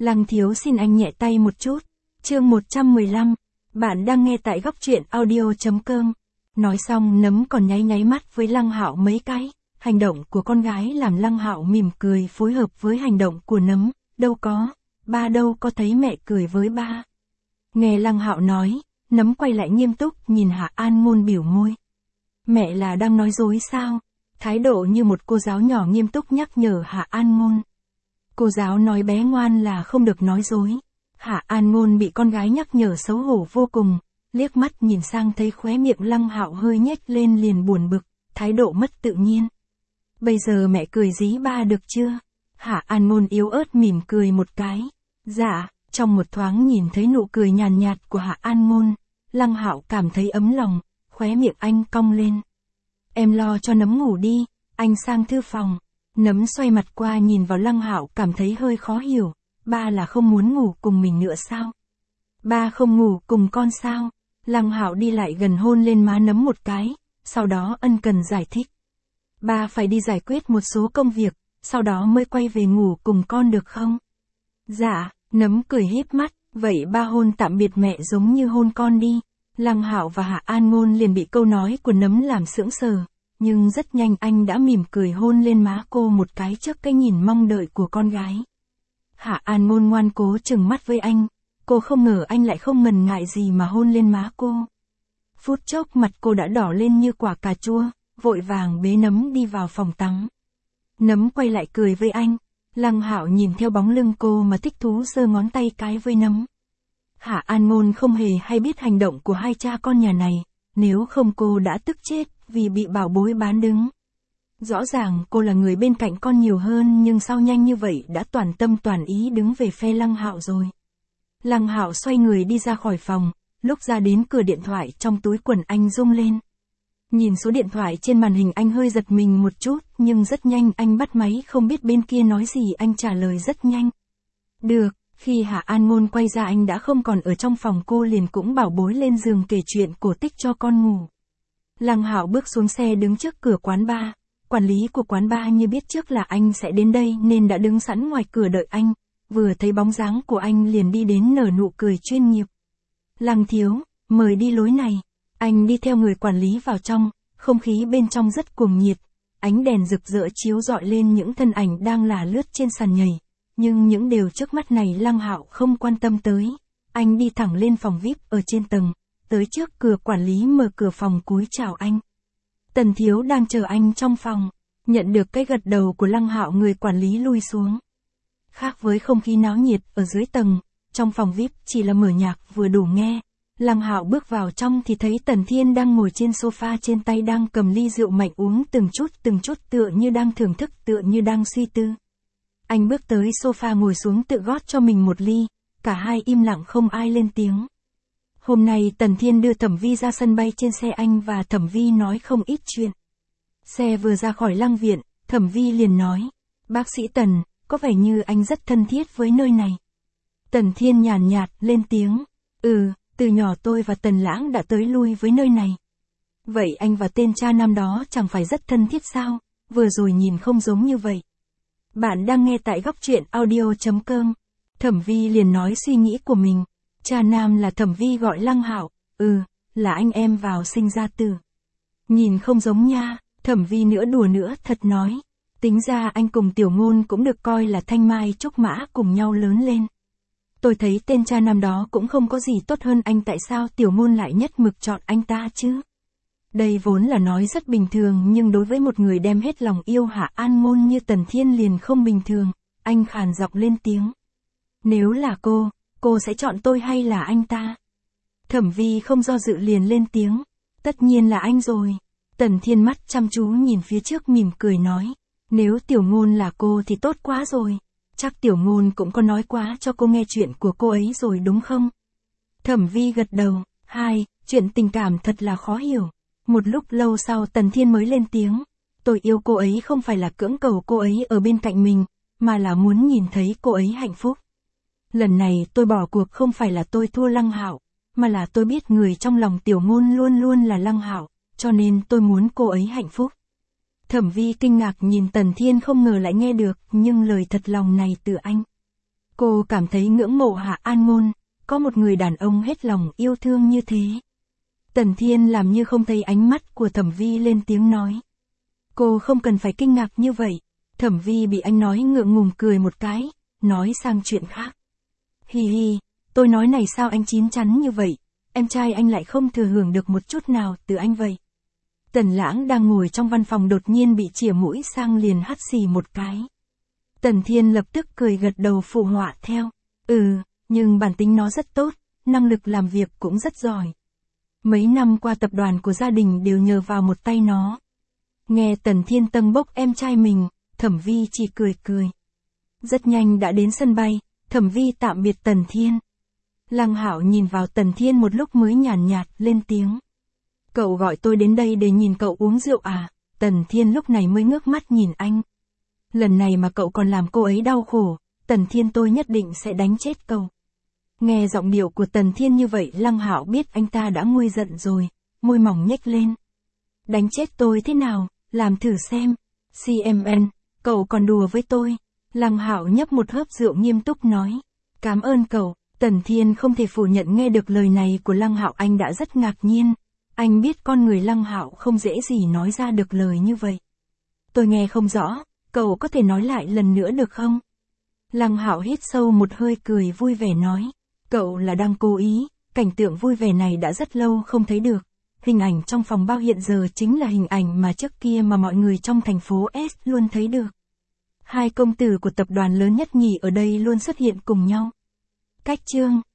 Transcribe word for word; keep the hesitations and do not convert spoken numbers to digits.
Lăng thiếu xin anh nhẹ tay một chút. Chương một trăm mười lăm. Bạn đang nghe tại góc truyện audio.com. Nói xong Nấm còn nháy nháy mắt với Lăng Hạo mấy cái. Hành động của con gái làm Lăng Hạo mỉm cười phối hợp với hành động của Nấm. Đâu có, ba đâu có thấy mẹ cười với ba. Nghe Lăng Hạo nói, Nấm quay lại nghiêm túc nhìn Hạ An Ngôn biểu môi. Mẹ là đang nói dối sao? Thái độ như một cô giáo nhỏ nghiêm túc nhắc nhở Hạ An Ngôn. Cô giáo nói bé ngoan là không được nói dối. Hạ An Ngôn bị con gái nhắc nhở xấu hổ vô cùng, liếc mắt nhìn sang thấy khóe miệng Lăng Hạo hơi nhếch lên liền buồn bực, thái độ mất tự nhiên. Bây giờ mẹ cười dí ba được chưa? Hạ An Ngôn yếu ớt mỉm cười một cái. Dạ, trong một thoáng nhìn thấy nụ cười nhàn nhạt, nhạt của Hạ An Ngôn, Lăng Hạo cảm thấy ấm lòng, khóe miệng anh cong lên. Em lo cho Nấm ngủ đi, anh sang thư phòng. Nấm xoay mặt qua nhìn vào Lăng Hạo cảm thấy hơi khó hiểu, ba là không muốn ngủ cùng mình nữa sao? Ba không ngủ cùng con sao? Lăng Hạo đi lại gần hôn lên má Nấm một cái, sau đó ân cần giải thích. Ba phải đi giải quyết một số công việc, sau đó mới quay về ngủ cùng con được không? Dạ, Nấm cười híp mắt, vậy ba hôn tạm biệt mẹ giống như hôn con đi. Lăng Hạo và Hạ An Ngôn liền bị câu nói của Nấm làm sững sờ, nhưng rất nhanh anh đã mỉm cười hôn lên má cô một cái trước cái nhìn mong đợi của con gái. Hạ An Ngôn ngoan cố trừng mắt với anh, cô không ngờ anh lại không ngần ngại gì mà hôn lên má cô. Phút chốc mặt cô đã đỏ lên như quả cà chua, vội vàng bế Nấm đi vào phòng tắm. Nấm quay lại cười với anh, Lăng Hạo nhìn theo bóng lưng cô mà thích thú giơ ngón tay cái với Nấm. Hạ An Ngôn không hề hay biết hành động của hai cha con nhà này, nếu không cô đã tức chết vì bị bảo bối bán đứng. Rõ ràng cô là người bên cạnh con nhiều hơn nhưng sao nhanh như vậy đã toàn tâm toàn ý đứng về phe Lăng Hạo rồi. Lăng Hạo xoay người đi ra khỏi phòng, lúc ra đến cửa điện thoại trong túi quần anh rung lên. Nhìn số điện thoại trên màn hình anh hơi giật mình một chút, nhưng rất nhanh anh bắt máy không biết bên kia nói gì anh trả lời rất nhanh. Được, khi Hạ An Ngôn quay ra anh đã không còn ở trong phòng cô liền cũng bảo bối lên giường kể chuyện cổ tích cho con ngủ. Lăng Hạo bước xuống xe đứng trước cửa quán bar, quản lý của quán bar như biết trước là anh sẽ đến đây nên đã đứng sẵn ngoài cửa đợi anh, vừa thấy bóng dáng của anh liền đi đến nở nụ cười chuyên nghiệp. Lăng thiếu, mời đi lối này. Anh đi theo người quản lý vào trong, không khí bên trong rất cuồng nhiệt, ánh đèn rực rỡ chiếu rọi lên những thân ảnh đang là lướt trên sàn nhảy, nhưng những điều trước mắt này Lăng Hạo không quan tâm tới. Anh đi thẳng lên phòng vi ai pi ở trên tầng, tới trước cửa quản lý mở cửa phòng cúi chào anh. Tần thiếu đang chờ anh trong phòng, nhận được cái gật đầu của Lăng Hạo người quản lý lui xuống. Khác với không khí náo nhiệt ở dưới tầng, trong phòng vi ai pi chỉ là mở nhạc vừa đủ nghe. Lăng Hạo bước vào trong thì thấy Tần Thiên đang ngồi trên sofa trên tay đang cầm ly rượu mạnh uống từng chút từng chút tựa như đang thưởng thức tựa như đang suy tư. Anh bước tới sofa ngồi xuống tự gót cho mình một ly, cả hai im lặng không ai lên tiếng. Hôm nay Tần Thiên đưa Thẩm Vi ra sân bay trên xe anh và Thẩm Vi nói không ít chuyện. Xe vừa ra khỏi Lăng viện, Thẩm Vi liền nói, bác sĩ Tần, có vẻ như anh rất thân thiết với nơi này. Tần Thiên nhàn nhạt lên tiếng, ừ, từ nhỏ tôi và Tần Lãng đã tới lui với nơi này. Vậy anh và tên cha năm đó chẳng phải rất thân thiết sao, vừa rồi nhìn không giống như vậy. Bạn đang nghe tại góc truyện audio.com. Thẩm Vi liền nói suy nghĩ của mình. Cha nam là Thẩm Vi gọi Lăng Hạo, ừ, là anh em vào sinh ra tử. Nhìn không giống nha, Thẩm Vi nữa đùa nữa thật nói. Tính ra anh cùng Tiểu Ngôn cũng được coi là thanh mai trúc mã cùng nhau lớn lên. Tôi thấy tên cha năm đó cũng không có gì tốt hơn anh, tại sao Tiểu Ngôn lại nhất mực chọn anh ta chứ? Đây vốn là nói rất bình thường nhưng đối với một người đem hết lòng yêu Hạ An Ngôn như Tần Thiên liền không bình thường, anh khàn giọng lên tiếng. Nếu là cô, cô sẽ chọn tôi hay là anh ta? Thẩm Vi không do dự liền lên tiếng, tất nhiên là anh rồi. Tần Thiên mắt chăm chú nhìn phía trước mỉm cười nói, nếu Tiểu Ngôn là cô thì tốt quá rồi. Chắc Tiểu Ngôn cũng có nói quá cho cô nghe chuyện của cô ấy rồi đúng không? Thẩm Vi gật đầu, hai, chuyện tình cảm thật là khó hiểu. Một lúc lâu sau Tần Thiên mới lên tiếng, tôi yêu cô ấy không phải là cưỡng cầu cô ấy ở bên cạnh mình, mà là muốn nhìn thấy cô ấy hạnh phúc. Lần này tôi bỏ cuộc không phải là tôi thua Lăng Hạo, mà là tôi biết người trong lòng Tiểu Ngôn luôn luôn là Lăng Hạo, cho nên tôi muốn cô ấy hạnh phúc. Thẩm Vi kinh ngạc nhìn Tần Thiên không ngờ lại nghe được nhưng lời thật lòng này từ anh. Cô cảm thấy ngưỡng mộ Hạ An Ngôn, có một người đàn ông hết lòng yêu thương như thế. Tần Thiên làm như không thấy ánh mắt của Thẩm Vi lên tiếng nói. Cô không cần phải kinh ngạc như vậy. Thẩm Vi bị anh nói ngượng ngùng cười một cái, nói sang chuyện khác. Hi hi, tôi nói này sao anh chín chắn như vậy, em trai anh lại không thừa hưởng được một chút nào từ anh vậy. Tần Lãng đang ngồi trong văn phòng đột nhiên bị chĩa mũi sang liền hắt xì một cái. Tần Thiên lập tức cười gật đầu phụ họa theo. Ừ, nhưng bản tính nó rất tốt, năng lực làm việc cũng rất giỏi. Mấy năm qua tập đoàn của gia đình đều nhờ vào một tay nó. Nghe Tần Thiên tâng bốc em trai mình, Thẩm Vi chỉ cười cười. Rất nhanh đã đến sân bay, Thẩm Vi tạm biệt Tần Thiên. Lăng Hạo nhìn vào Tần Thiên một lúc mới nhàn nhạt, nhạt lên tiếng. Cậu gọi tôi đến đây để nhìn cậu uống rượu à? Tần Thiên lúc này mới ngước mắt nhìn anh. Lần này mà cậu còn làm cô ấy đau khổ, Tần Thiên tôi nhất định sẽ đánh chết cậu. Nghe giọng điệu của Tần Thiên như vậy, Lăng Hạo biết anh ta đã nguôi giận rồi, môi mỏng nhếch lên. Đánh chết tôi thế nào, làm thử xem. xê em en, cậu còn đùa với tôi. Lăng Hạo nhấp một hớp rượu nghiêm túc nói. Cảm ơn cậu. Tần Thiên không thể phủ nhận nghe được lời này của Lăng Hạo, anh đã rất ngạc nhiên. Anh biết con người Lăng Hạo không dễ gì nói ra được lời như vậy. Tôi nghe không rõ, cậu có thể nói lại lần nữa được không? Lăng Hạo hít sâu một hơi cười vui vẻ nói. Cậu là đang cố ý, cảnh tượng vui vẻ này đã rất lâu không thấy được. Hình ảnh trong phòng bao hiện giờ chính là hình ảnh mà trước kia mà mọi người trong thành phố S luôn thấy được. Hai công tử của tập đoàn lớn nhất nhì ở đây luôn xuất hiện cùng nhau. Cách chương